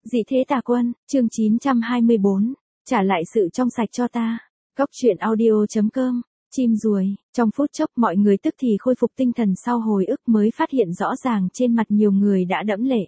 Dị thế tà quân, chương 924, trả lại sự trong sạch cho ta. Góc truyện audio.com, chim ruồi, trong phút chốc mọi người tức thì khôi phục tinh thần sau hồi ức mới phát hiện rõ ràng trên mặt nhiều người đã đẫm lệ.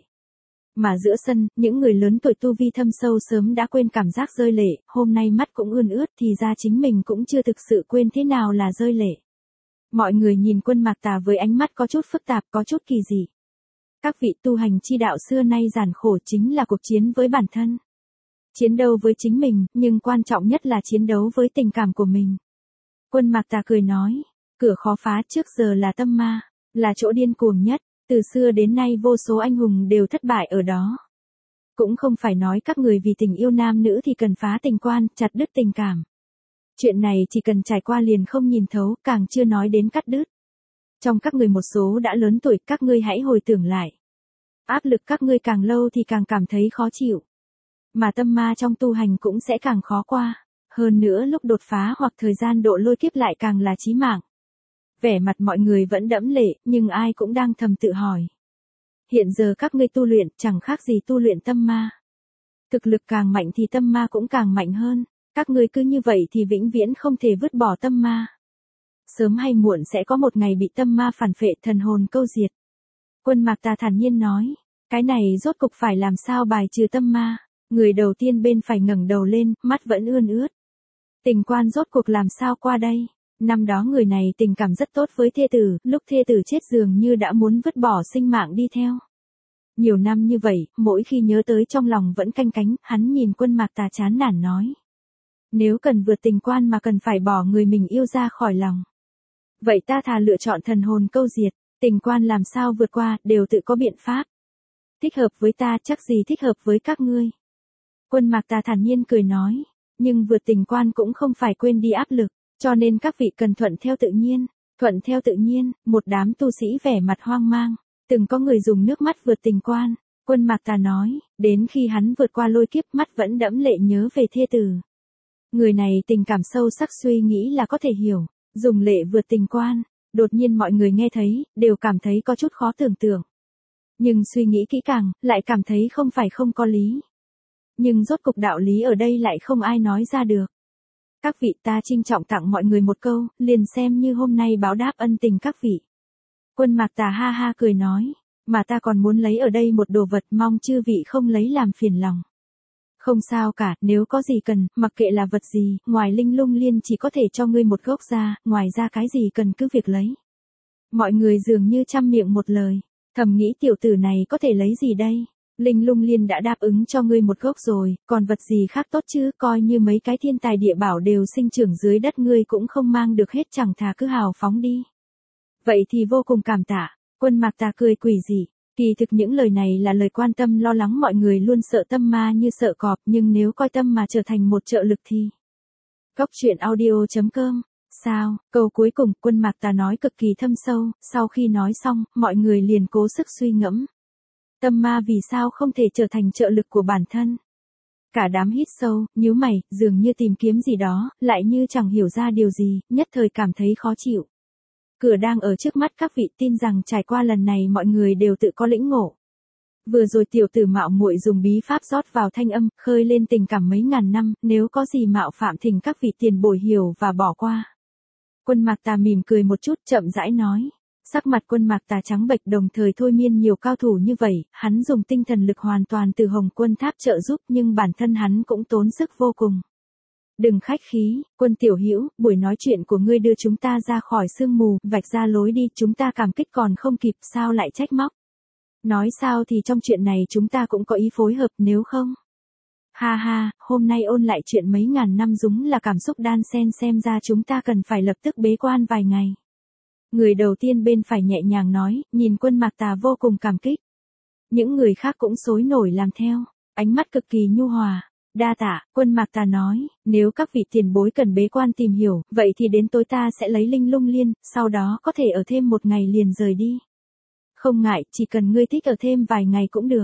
Mà giữa sân, những người lớn tuổi tu vi thâm sâu sớm đã quên cảm giác rơi lệ, hôm nay mắt cũng ươn ướt thì ra chính mình cũng chưa thực sự quên thế nào là rơi lệ. Mọi người nhìn Quân Mạc Tà với ánh mắt có chút phức tạp, có chút kỳ dị. Các vị tu hành chi đạo xưa nay gian khổ chính là cuộc chiến với bản thân. Chiến đấu với chính mình, nhưng quan trọng nhất là chiến đấu với tình cảm của mình. Quân Mạc Tà cười nói, cửa khó phá trước giờ là tâm ma, là chỗ điên cuồng nhất, từ xưa đến nay vô số anh hùng đều thất bại ở đó. Cũng không phải nói các người vì tình yêu nam nữ thì cần phá tình quan, chặt đứt tình cảm. Chuyện này chỉ cần trải qua liền không nhìn thấu, càng chưa nói đến cắt đứt. Trong các người một số đã lớn tuổi, các ngươi hãy hồi tưởng lại. Áp lực các ngươi càng lâu thì càng cảm thấy khó chịu. Mà tâm ma trong tu hành cũng sẽ càng khó qua. Hơn nữa lúc đột phá hoặc thời gian độ lôi kiếp lại càng là chí mạng. Vẻ mặt mọi người vẫn đẫm lệ, nhưng ai cũng đang thầm tự hỏi. Hiện giờ các ngươi tu luyện chẳng khác gì tu luyện tâm ma. Thực lực càng mạnh thì tâm ma cũng càng mạnh hơn. Các ngươi cứ như vậy thì vĩnh viễn không thể vứt bỏ tâm ma. Sớm hay muộn sẽ có một ngày bị tâm ma phản phệ, thần hồn câu diệt. Quân Mạc Tà thản nhiên nói, cái này rốt cục phải làm sao bài trừ tâm ma. Người đầu tiên bên phải ngẩng đầu lên, mắt vẫn ươn ướt. Tình quan rốt cuộc làm sao qua đây? Năm đó người này tình cảm rất tốt với thê tử, lúc thê tử chết dường như đã muốn vứt bỏ sinh mạng đi theo. Nhiều năm như vậy, mỗi khi nhớ tới trong lòng vẫn canh cánh, hắn nhìn Quân Mạc Tà chán nản nói. Nếu cần vượt tình quan mà cần phải bỏ người mình yêu ra khỏi lòng. Vậy ta thà lựa chọn thần hồn câu diệt, tình quan làm sao vượt qua, đều tự có biện pháp. Thích hợp với ta chắc gì thích hợp với các ngươi. Quân Mạc Tà thản nhiên cười nói, nhưng vượt tình quan cũng không phải quên đi áp lực, cho nên các vị cần thuận theo tự nhiên. Thuận theo tự nhiên, một đám tu sĩ vẻ mặt hoang mang, từng có người dùng nước mắt vượt tình quan. Quân Mạc Tà nói, đến khi hắn vượt qua lôi kiếp mắt vẫn đẫm lệ nhớ về thê tử. Người này tình cảm sâu sắc suy nghĩ là có thể hiểu, dùng lệ vượt tình quan, đột nhiên mọi người nghe thấy, đều cảm thấy có chút khó tưởng tượng. Nhưng suy nghĩ kỹ càng, lại cảm thấy không phải không có lý. Nhưng rốt cục đạo lý ở đây lại không ai nói ra được. Các vị ta trinh trọng tặng mọi người một câu, liền xem như hôm nay báo đáp ân tình các vị. Quân Mạc Tà ha ha cười nói, mà ta còn muốn lấy ở đây một đồ vật mong chư vị không lấy làm phiền lòng. Không sao cả, nếu có gì cần, mặc kệ là vật gì, ngoài linh lung liên chỉ có thể cho ngươi một gốc ra, ngoài ra cái gì cần cứ việc lấy. Mọi người dường như trăm miệng một lời, thầm nghĩ tiểu tử này có thể lấy gì đây? Linh lung liên đã đáp ứng cho ngươi một gốc rồi, còn vật gì khác tốt chứ, coi như mấy cái thiên tài địa bảo đều sinh trưởng dưới đất ngươi cũng không mang được hết, chẳng thà cứ hào phóng đi. Vậy thì vô cùng cảm tạ. Quân Mạc Tà cười quỷ dị. Kỳ thực những lời này là lời quan tâm lo lắng, mọi người luôn sợ tâm ma như sợ cọp, nhưng nếu coi tâm mà trở thành một trợ lực thì. Góc truyện audio.com. Sao, câu cuối cùng Quân Mạc Tà nói cực kỳ thâm sâu, sau khi nói xong, mọi người liền cố sức suy ngẫm. Tâm ma vì sao không thể trở thành trợ lực của bản thân? Cả đám hít sâu, nhíu mày, dường như tìm kiếm gì đó, lại như chẳng hiểu ra điều gì, nhất thời cảm thấy khó chịu. Cửa đang ở trước mắt các vị, tin rằng trải qua lần này mọi người đều tự có lĩnh ngộ. Vừa rồi tiểu tử mạo muội dùng bí pháp rót vào thanh âm, khơi lên tình cảm mấy ngàn năm, nếu có gì mạo phạm thỉnh các vị tiền bồi hiểu và bỏ qua. Quân Mạc Tà mỉm cười một chút chậm rãi nói. Sắc mặt Quân Mạc Tà trắng bệch, đồng thời thôi miên nhiều cao thủ như vậy, hắn dùng tinh thần lực hoàn toàn từ Hồng Quân Tháp trợ giúp nhưng bản thân hắn cũng tốn sức vô cùng. Đừng khách khí, Quân tiểu hữu, buổi nói chuyện của ngươi đưa chúng ta ra khỏi sương mù, vạch ra lối đi, chúng ta cảm kích còn không kịp, sao lại trách móc. Nói sao thì trong chuyện này chúng ta cũng có ý phối hợp, nếu không. Ha ha, hôm nay ôn lại chuyện mấy ngàn năm đúng là cảm xúc đan xen, xem ra chúng ta cần phải lập tức bế quan vài ngày. Người đầu tiên bên phải nhẹ nhàng nói, nhìn Quân Mạc Tà vô cùng cảm kích. Những người khác cũng sôi nổi làm theo, ánh mắt cực kỳ nhu hòa. Đa tạ, Quân Mạc Tà nói, nếu các vị tiền bối cần bế quan tìm hiểu, vậy thì đến tối ta sẽ lấy linh lung liên, sau đó có thể ở thêm một ngày liền rời đi. Không ngại, chỉ cần ngươi thích ở thêm vài ngày cũng được.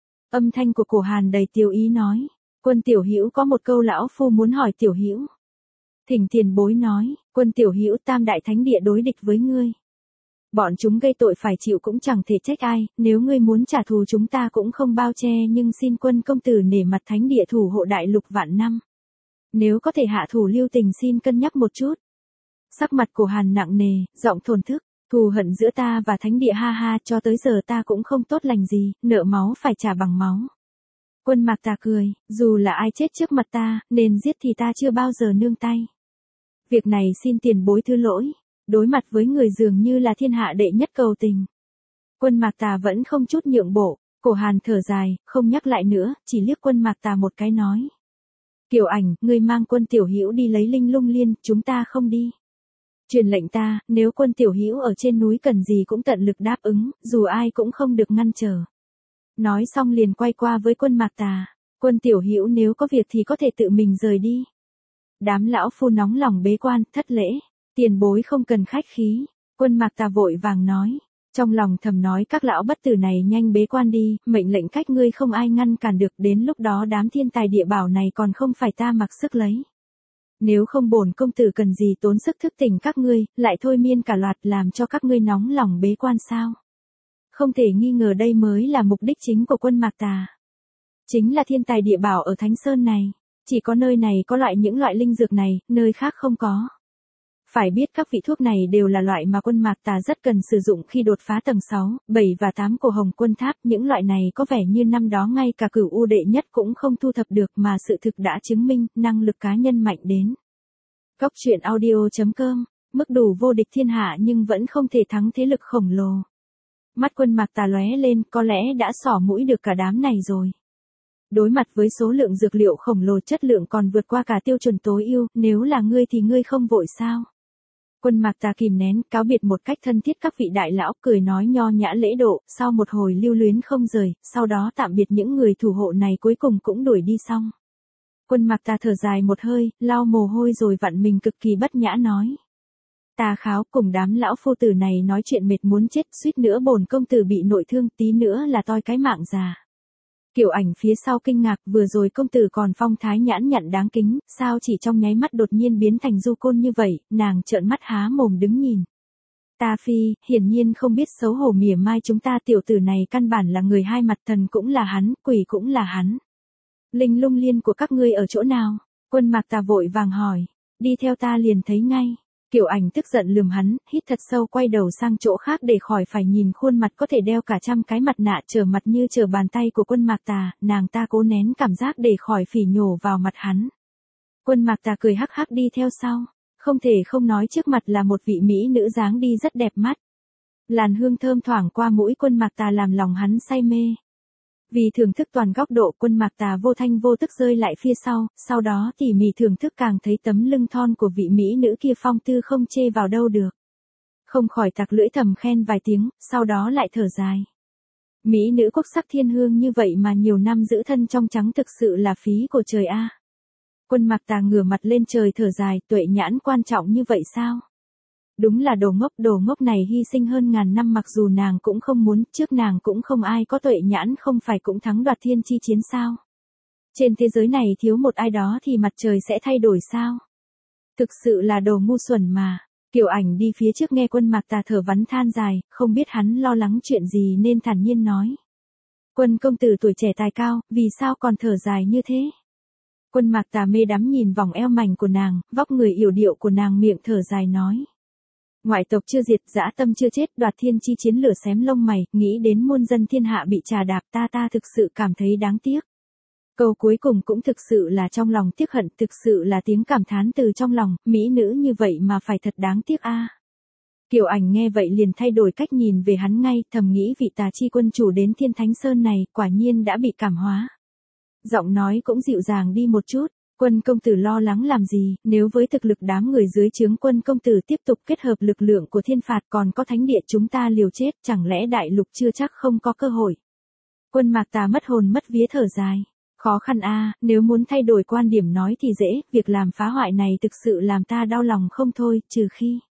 Âm thanh của Cổ Hàn đầy tiêu ý nói, Quân tiểu hữu có một câu lão phu muốn hỏi tiểu hữu. Thỉnh tiền bối nói, Quân tiểu hữu, Tam Đại Thánh Địa đối địch với ngươi. Bọn chúng gây tội phải chịu cũng chẳng thể trách ai, nếu ngươi muốn trả thù chúng ta cũng không bao che, nhưng xin quân công tử nể mặt thánh địa thủ hộ đại lục vạn năm. Nếu có thể hạ thủ lưu tình xin cân nhắc một chút. Sắc mặt của Hàn nặng nề, giọng thổn thức, thù hận giữa ta và thánh địa ha ha, cho tới giờ ta cũng không tốt lành gì, nợ máu phải trả bằng máu. Quân Mạc Tà cười, dù là ai chết trước mặt ta, nên giết thì ta chưa bao giờ nương tay. Việc này xin tiền bối thứ lỗi, đối mặt với người dường như là thiên hạ đệ nhất cầu tình. Quân Mạc Tà vẫn không chút nhượng bộ, cổ Hàn thở dài, không nhắc lại nữa, chỉ liếc Quân Mạc Tà một cái nói. Kiều Ảnh, ngươi mang Quân Tiểu Hữu đi lấy Linh Lung Liên, chúng ta không đi. Truyền lệnh ta, nếu Quân Tiểu Hữu ở trên núi cần gì cũng tận lực đáp ứng, dù ai cũng không được ngăn trở. Nói xong liền quay qua với Quân Mạc Tà, Quân Tiểu Hữu nếu có việc thì có thể tự mình rời đi. Đám lão phu nóng lòng bế quan, thất lễ, tiền bối không cần khách khí. Quân Mạc Tà vội vàng nói, trong lòng thầm nói các lão bất tử này nhanh bế quan đi, mệnh lệnh cách ngươi không ai ngăn cản được, đến lúc đó đám thiên tài địa bảo này còn không phải ta mặc sức lấy. Nếu không bổn công tử cần gì tốn sức thức tỉnh các ngươi, lại thôi miên cả loạt làm cho các ngươi nóng lòng bế quan sao? Không thể nghi ngờ đây mới là mục đích chính của Quân Mạc Tà. Chính là thiên tài địa bảo ở Thánh Sơn này, chỉ có nơi này có những loại linh dược này, nơi khác không có. Phải biết các vị thuốc này đều là loại mà Quân Mạc Tà rất cần sử dụng khi đột phá tầng 6, 7 và 8 của Hồng Quân Tháp, những loại này có vẻ như năm đó ngay cả Cửu U đệ nhất cũng không thu thập được, mà sự thực đã chứng minh, năng lực cá nhân mạnh đến. Goctruyện.audio.com, mức đủ vô địch thiên hạ nhưng vẫn không thể thắng thế lực khổng lồ. Mắt Quân Mạc Tà lóe lên, có lẽ đã xỏ mũi được cả đám này rồi. Đối mặt với số lượng dược liệu khổng lồ, chất lượng còn vượt qua cả tiêu chuẩn tối ưu, nếu là ngươi thì ngươi không vội sao? Quân Mạc Tà kìm nén, cáo biệt một cách thân thiết các vị đại lão, cười nói nho nhã lễ độ, sau một hồi lưu luyến không rời, sau đó tạm biệt những người thủ hộ này cuối cùng cũng đuổi đi xong. Quân Mạc Tà thở dài một hơi, lau mồ hôi rồi vặn mình cực kỳ bất nhã nói. Tà Kháo cùng đám lão phu tử này nói chuyện mệt muốn chết, suýt nữa bổn công tử bị nội thương, tí nữa là toi cái mạng già. Kiều Ảnh phía sau kinh ngạc, vừa rồi công tử còn phong thái nhãn nhặn đáng kính, sao chỉ trong nháy mắt đột nhiên biến thành du côn như vậy, nàng trợn mắt há mồm đứng nhìn. Ta phi, hiển nhiên không biết xấu hổ mỉa mai chúng ta, tiểu tử này căn bản là người hai mặt, thần cũng là hắn, quỷ cũng là hắn. Linh Lung Liên của các ngươi ở chỗ nào? Quân Mạc Tà vội vàng hỏi, đi theo ta liền thấy ngay. Kiều Ảnh tức giận lườm hắn, hít thật sâu quay đầu sang chỗ khác để khỏi phải nhìn khuôn mặt có thể đeo cả trăm cái mặt nạ trở mặt như trở bàn tay của Quân Mạc Tà, nàng ta cố nén cảm giác để khỏi phỉ nhổ vào mặt hắn. Quân Mạc Tà cười hắc hắc đi theo sau, không thể không nói trước mặt là một vị mỹ nữ dáng đi rất đẹp mắt. Làn hương thơm thoảng qua mũi Quân Mạc Tà làm lòng hắn say mê. Vì thưởng thức toàn góc độ, Quân Mạc Tà vô thanh vô tức rơi lại phía sau đó tỉ mỉ thưởng thức càng thấy tấm lưng thon của vị mỹ nữ kia phong tư không chê vào đâu được. Không khỏi tặc lưỡi thầm khen vài tiếng, sau đó lại thở dài. Mỹ nữ quốc sắc thiên hương như vậy mà nhiều năm giữ thân trong trắng thực sự là phí của trời a. Quân Mạc Tà ngửa mặt lên trời thở dài, tuệ nhãn quan trọng như vậy sao? Đúng là đồ ngốc này hy sinh hơn ngàn năm, mặc dù nàng cũng không muốn, trước nàng cũng không ai có tuệ nhãn, không phải cũng thắng đoạt thiên chi chiến sao? Trên thế giới này thiếu một ai đó thì mặt trời sẽ thay đổi sao? Thực sự là đồ ngu xuẩn mà. Kiều Ảnh đi phía trước nghe Quân Mạc Tà thở vắn than dài, không biết hắn lo lắng chuyện gì nên thản nhiên nói. Quân công tử tuổi trẻ tài cao, vì sao còn thở dài như thế? Quân Mạc Tà mê đắm nhìn vòng eo mảnh của nàng, vóc người yểu điệu của nàng, miệng thở dài nói. Ngoại tộc chưa diệt, dã tâm chưa chết, đoạt thiên chi chiến lửa xém lông mày, nghĩ đến muôn dân thiên hạ bị trà đạp, ta thực sự cảm thấy đáng tiếc. Câu cuối cùng cũng thực sự là trong lòng tiếc hận, thực sự là tiếng cảm thán từ trong lòng, mỹ nữ như vậy mà phải thật đáng tiếc a. Kiều Ảnh nghe vậy liền thay đổi cách nhìn về hắn ngay, thầm nghĩ vị Tà chi quân chủ đến Thiên Thánh Sơn này, quả nhiên đã bị cảm hóa. Giọng nói cũng dịu dàng đi một chút. Quân công tử lo lắng làm gì, nếu với thực lực đám người dưới trướng Quân công tử tiếp tục kết hợp lực lượng của thiên phạt còn có thánh địa chúng ta liều chết, chẳng lẽ đại lục chưa chắc không có cơ hội. Quân Mạc Tà mất hồn mất vía thở dài. Khó khăn a, nếu muốn thay đổi quan điểm nói thì dễ, việc làm phá hoại này thực sự làm ta đau lòng không thôi, trừ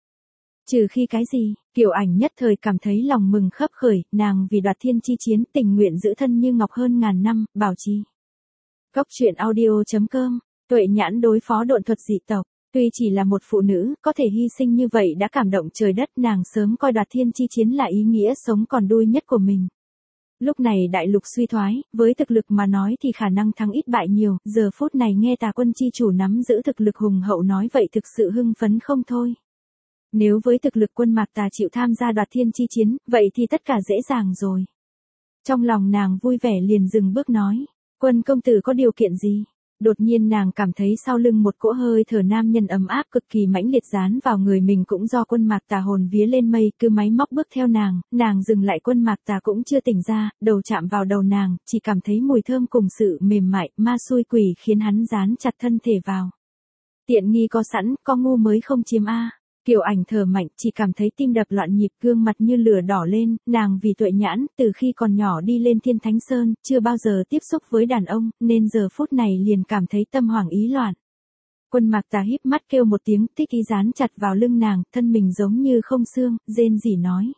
khi cái gì? Kiều Ảnh nhất thời cảm thấy lòng mừng khấp khởi, nàng vì đoạt thiên chi chiến tình nguyện giữ thân như ngọc hơn ngàn năm, bảo trì. Goctruyện.audio.com, tuệ nhãn đối phó độn thuật dị tộc. Tuy chỉ là một phụ nữ, có thể hy sinh như vậy đã cảm động trời đất, nàng sớm coi đoạt thiên chi chiến là ý nghĩa sống còn đuôi nhất của mình. Lúc này đại lục suy thoái, với thực lực mà nói thì khả năng thắng ít bại nhiều, giờ phút này nghe Tà quân chi chủ nắm giữ thực lực hùng hậu nói vậy thực sự hưng phấn không thôi. Nếu với thực lực quân Mạc Tà chịu tham gia đoạt thiên chi chiến, vậy thì tất cả dễ dàng rồi. Trong lòng nàng vui vẻ liền dừng bước nói, quân công tử có điều kiện gì? Đột nhiên nàng cảm thấy sau lưng một cỗ hơi thở nam nhân ấm áp cực kỳ mãnh liệt dán vào người mình, cũng do quân Mạc Tà hồn vía lên mây, cứ máy móc bước theo nàng dừng lại, quân Mạc Tà cũng chưa tỉnh ra, đầu chạm vào đầu nàng, chỉ cảm thấy mùi thơm cùng sự mềm mại, ma xui quỷ khiến hắn dán chặt thân thể vào. Tiện nghi có sẵn, có ngu mới không chiếm a. Kiều Ảnh thở mạnh, chỉ cảm thấy tim đập loạn nhịp, gương mặt như lửa đỏ lên, nàng vì tuệ nhãn, từ khi còn nhỏ đi lên Thiên Thánh Sơn, chưa bao giờ tiếp xúc với đàn ông, nên giờ phút này liền cảm thấy tâm hoảng ý loạn. Quân Mạc Tà híp mắt kêu một tiếng, thích ý dán chặt vào lưng nàng, thân mình giống như không xương, rên rỉ nói.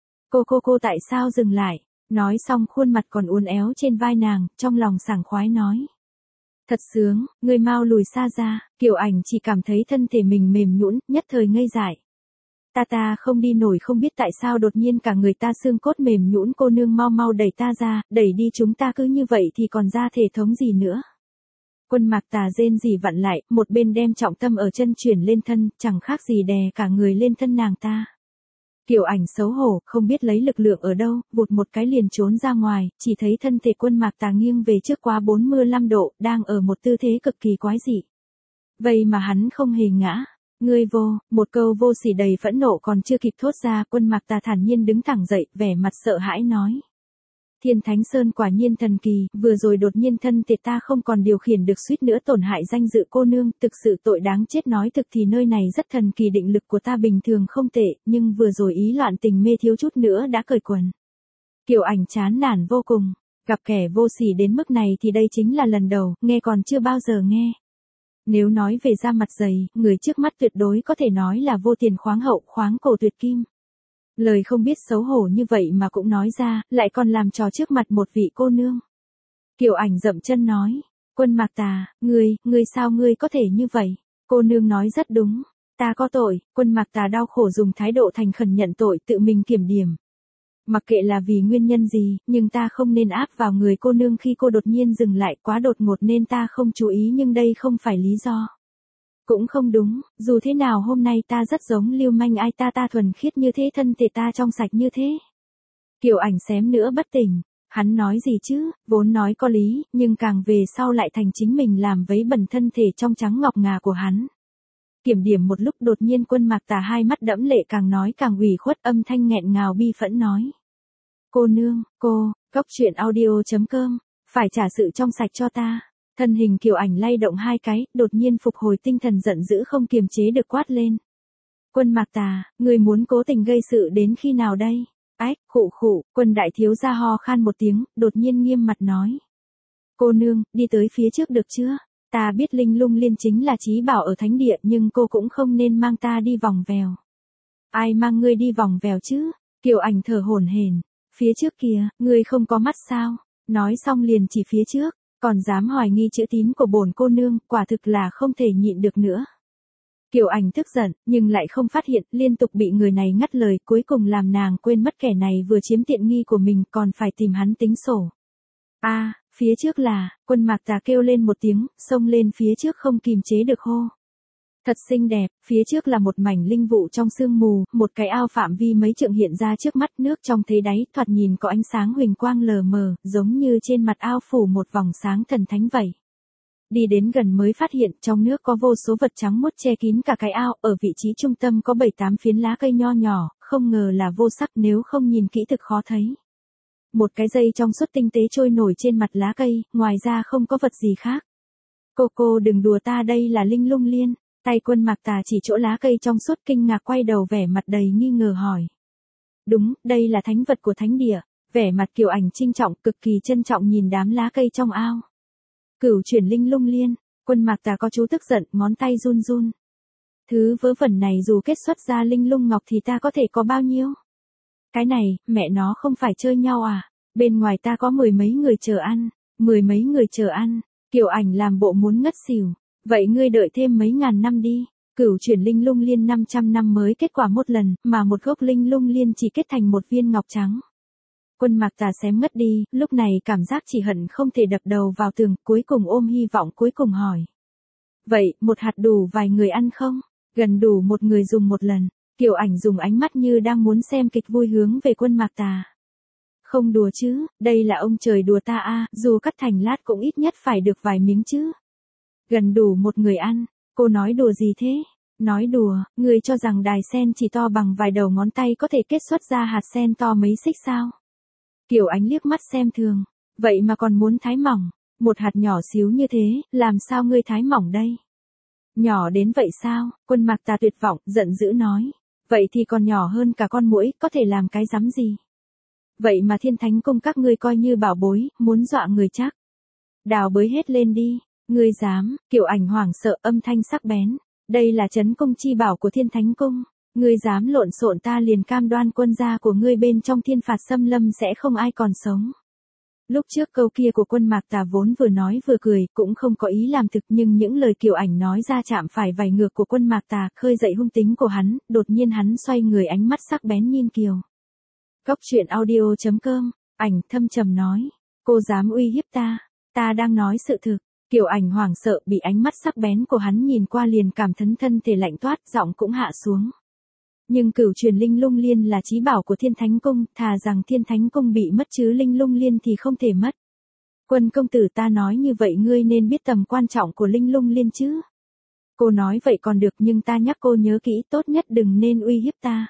Cô tại sao dừng lại? Nói xong khuôn mặt còn uốn éo trên vai nàng, trong lòng sảng khoái nói. Thật sướng, người mau lùi xa ra. Kiều Ảnh chỉ cảm thấy thân thể mình mềm nhũn, nhất thời ngây dại. Ta không đi nổi, không biết tại sao đột nhiên cả người ta xương cốt mềm nhũn, cô nương mau đẩy ta ra, đẩy đi, chúng ta cứ như vậy thì còn ra thể thống gì nữa. Quân Mạc Tà rên rỉ vặn lại, một bên đem trọng tâm ở chân chuyển lên thân, chẳng khác gì đè cả người lên thân nàng ta. Kiều Ảnh xấu hổ, không biết lấy lực lượng ở đâu, vụt một cái liền trốn ra ngoài, chỉ thấy thân thể quân Mạc Tà nghiêng về trước quá 45 độ, đang ở một tư thế cực kỳ quái dị. Vậy mà hắn không hề ngã. Ngươi vô, một câu vô sỉ đầy phẫn nộ còn chưa kịp thốt ra, quân Mạc Tà thản nhiên đứng thẳng dậy, vẻ mặt sợ hãi nói. Thiên Thánh Sơn quả nhiên thần kỳ, vừa rồi đột nhiên thân thể ta không còn điều khiển được, suýt nữa tổn hại danh dự cô nương, thực sự tội đáng chết, nói thực thì nơi này rất thần kỳ, định lực của ta bình thường không tệ, nhưng vừa rồi ý loạn tình mê thiếu chút nữa đã cởi quần. Kiều Ảnh chán nản vô cùng, gặp kẻ vô sỉ đến mức này thì đây chính là lần đầu, nghe còn chưa bao giờ nghe. Nếu nói về da mặt dày, người trước mắt tuyệt đối có thể nói là vô tiền khoáng hậu, khoáng cổ tuyệt kim. Lời không biết xấu hổ như vậy mà cũng nói ra, lại còn làm trò trước mặt một vị cô nương. Kiều Ảnh dậm chân nói, quân Mạc Tà, ngươi sao ngươi có thể như vậy? Cô nương nói rất đúng, ta có tội. Quân Mạc Tà đau khổ dùng thái độ thành khẩn nhận tội, tự mình kiểm điểm. Mặc kệ là vì nguyên nhân gì, nhưng ta không nên áp vào người cô nương khi cô đột nhiên dừng lại, quá đột ngột nên ta không chú ý, nhưng đây không phải lý do. Cũng không đúng, dù thế nào hôm nay ta rất giống lưu manh ai, ta thuần khiết như thế, thân thể ta trong sạch như thế. Kiều Ảnh xém nữa bất tỉnh, hắn nói gì chứ, vốn nói có lý, nhưng càng về sau lại thành chính mình làm vấy bẩn thân thể trong trắng ngọc ngà của hắn. Kiểm điểm một lúc đột nhiên quân Mạc Tà hai mắt đẫm lệ, càng nói càng ủy khuất, âm thanh nghẹn ngào bi phẫn nói. Cô nương, Cóc truyện audio.com, phải trả sự trong sạch cho ta. Thân hình Kiều Ảnh lay động hai cái, đột nhiên phục hồi tinh thần, giận dữ không kiềm chế được quát lên. Quân Mạc Tà, người muốn cố tình gây sự đến khi nào đây? Ách, khụ, quân đại thiếu gia ho khan một tiếng, đột nhiên nghiêm mặt nói. Cô nương, đi tới phía trước được chưa? Ta biết Linh Lung Liên chính là chí bảo ở thánh địa, nhưng cô cũng không nên mang ta đi vòng vèo. Ai mang ngươi đi vòng vèo chứ? Kiều Ảnh thở hổn hển. Phía trước kìa, ngươi không có mắt sao? Nói xong liền chỉ phía trước, còn dám hoài nghi chữ tín của bổn cô nương, quả thực là không thể nhịn được nữa. Kiều Ảnh tức giận, nhưng lại không phát hiện, liên tục bị người này ngắt lời, cuối cùng làm nàng quên mất kẻ này vừa chiếm tiện nghi của mình, còn phải tìm hắn tính sổ. Phía trước là, quân Mạc Tà kêu lên một tiếng, xông lên phía trước không kìm chế được hô. Thật xinh đẹp, phía trước là một mảnh linh vụ trong sương mù, một cái ao phạm vi mấy trượng hiện ra trước mắt, nước trong thấy đáy, thoạt nhìn có ánh sáng huỳnh quang lờ mờ, giống như trên mặt ao phủ một vòng sáng thần thánh vậy. Đi đến gần mới phát hiện trong nước có vô số vật trắng muốt che kín cả cái ao, ở vị trí trung tâm có 7-8 phiến lá cây nho nhỏ, không ngờ là vô sắc, nếu không nhìn kỹ thực khó thấy. Một cái dây trong suốt tinh tế trôi nổi trên mặt lá cây, ngoài ra không có vật gì khác. Cô đừng đùa ta, đây là Linh Lung Liên. Tay quân Mạc Tà chỉ chỗ lá cây trong suốt, kinh ngạc quay đầu, vẻ mặt đầy nghi ngờ hỏi. Đúng, đây là thánh vật của thánh địa. Vẻ mặt Kiều Ảnh trinh trọng, cực kỳ trân trọng nhìn đám lá cây trong ao. Cửu chuyển Linh Lung Liên. Quân Mạc Tà có chú tức giận, ngón tay run run. Thứ vớ vẩn này dù kết xuất ra linh lung ngọc thì ta có thể có bao nhiêu? Cái này, mẹ nó không phải chơi nhau à? Bên ngoài ta có 10 mấy người chờ ăn. Kiều Ảnh làm bộ muốn ngất xỉu. Vậy ngươi đợi thêm mấy ngàn năm đi. Cửu chuyển linh lung liên 500 năm mới kết quả một lần, mà một gốc linh lung liên chỉ kết thành một viên ngọc trắng. Quân Mạc Tà xém ngất đi, lúc này cảm giác chỉ hận không thể đập đầu vào tường, cuối cùng ôm hy vọng cuối cùng hỏi. Vậy, một hạt đủ vài người ăn không? Gần đủ một người dùng một lần. Kiều Ảnh dùng ánh mắt như đang muốn xem kịch vui hướng về Quân Mạc Tà. Không đùa chứ, đây là ông trời đùa ta a, dù cắt thành lát cũng ít nhất phải được vài miếng chứ. Gần đủ một người ăn, cô nói đùa gì thế? Nói đùa, người cho rằng đài sen chỉ to bằng vài đầu ngón tay có thể kết xuất ra hạt sen to mấy xích sao? Kiều Ánh liếc mắt xem thường, vậy mà còn muốn thái mỏng, một hạt nhỏ xíu như thế, làm sao ngươi thái mỏng đây? Nhỏ đến vậy sao? Quân Mạc Tà tuyệt vọng, giận dữ nói, vậy thì còn nhỏ hơn cả con muỗi, có thể làm cái rắm gì? Vậy mà Thiên Thánh Cung các ngươi coi như bảo bối, muốn dọa người chắc. Đào bới hết lên đi, ngươi dám? Kiều Ảnh hoảng sợ, âm thanh sắc bén, đây là trấn cung chi bảo của Thiên Thánh Cung. Ngươi dám lộn xộn ta liền cam đoan quân gia của ngươi bên trong thiên phạt xâm lâm sẽ không ai còn sống. Lúc trước câu kia của Quân Mạc Tà vốn vừa nói vừa cười, cũng không có ý làm thực, nhưng những lời Kiều Ảnh nói ra chạm phải vảy ngược của Quân Mạc Tà, khơi dậy hung tính của hắn, đột nhiên hắn xoay người, ánh mắt sắc bén nhìn Kiều. Góc truyện audio.com, Ảnh thâm trầm nói, cô dám uy hiếp ta đang nói sự thực. Kiều Ảnh hoảng sợ, bị ánh mắt sắc bén của hắn nhìn qua liền cảm thấy thân thể lạnh toát, giọng cũng hạ xuống. Nhưng cửu truyền linh lung liên là chí bảo của Thiên Thánh Cung, thà rằng Thiên Thánh Cung bị mất chứ linh lung liên thì không thể mất. Quân công tử, ta nói như vậy ngươi nên biết tầm quan trọng của linh lung liên chứ. Cô nói vậy còn được, nhưng ta nhắc cô nhớ kỹ, tốt nhất đừng nên uy hiếp ta.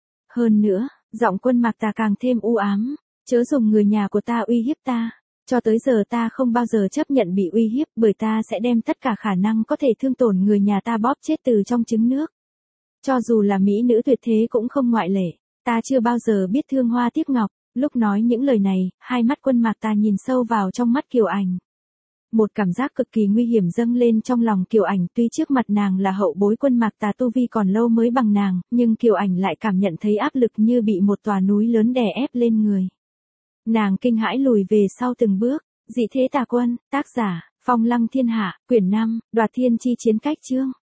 Hơn nữa, giọng Quân Mạc Tà càng thêm u ám, chớ dùng người nhà của ta uy hiếp ta. Cho tới giờ ta không bao giờ chấp nhận bị uy hiếp, bởi ta sẽ đem tất cả khả năng có thể thương tổn người nhà ta bóp chết từ trong trứng nước. Cho dù là mỹ nữ tuyệt thế cũng không ngoại lệ, ta chưa bao giờ biết thương hoa tiếc ngọc. Lúc nói những lời này, hai mắt Quân Mạc Tà nhìn sâu vào trong mắt Kiều Ảnh. Một cảm giác cực kỳ nguy hiểm dâng lên trong lòng Kiều Ảnh, tuy trước mặt nàng là hậu bối Quân Mạc Tà tu vi còn lâu mới bằng nàng, nhưng Kiều Ảnh lại cảm nhận thấy áp lực như bị một tòa núi lớn đè ép lên người. Nàng kinh hãi lùi về sau từng bước. Dị thế tà quân, tác giả, Phong Lăng Thiên Hạ, quyển 5, Đoạt Thiên Chi Chiến Cách chương.